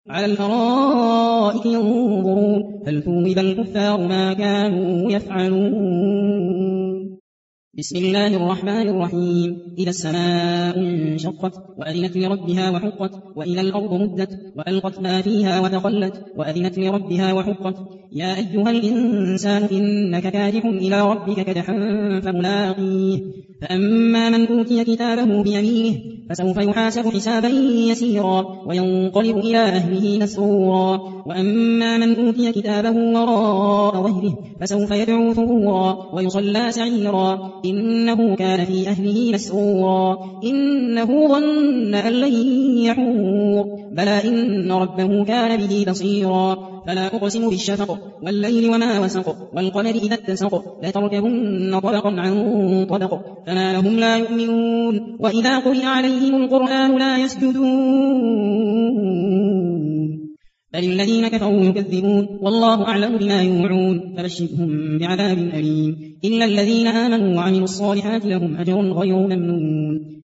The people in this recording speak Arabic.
على الأرائك ينظرون هل ثوب الكفار ما كانوا يفعلون. بسم الله الرحمن الرحيم. إذا السماء انشقت وأذنت لربها وحقت وإلى الأرض مدت وألقت ما فيها وتخلت وأذنت لربها وحقت يا أيها الإنسان إنك كادح إلى ربك كدحا فملاقيه فأما من أوتي كتابه بيمينه فسوف يحاسب حسابا يسيرا وينقلب إلى أهله مسرورا وأما من أوتي كتابه وراء ظهره فسوف يدعو ثبورا ويصلى سعيرا إنه كان في أهله مسرورا إنه ظن أن لن يحور بلى إن ربه كان به بصيرا فلا أقسم بالشفق والليل وما وسق والقمر إذا اتسق لتركبن طبقا عن طبق فما لهم لا يؤمنون وإذا قرئ عليهم القرآن لا يسجدون بل الذين كفروا يكذبون والله أعلم بما يوعون فبشرهم بعذاب أليم إلا الذين آمنوا وعملوا الصالحات لهم أجر غير ممنون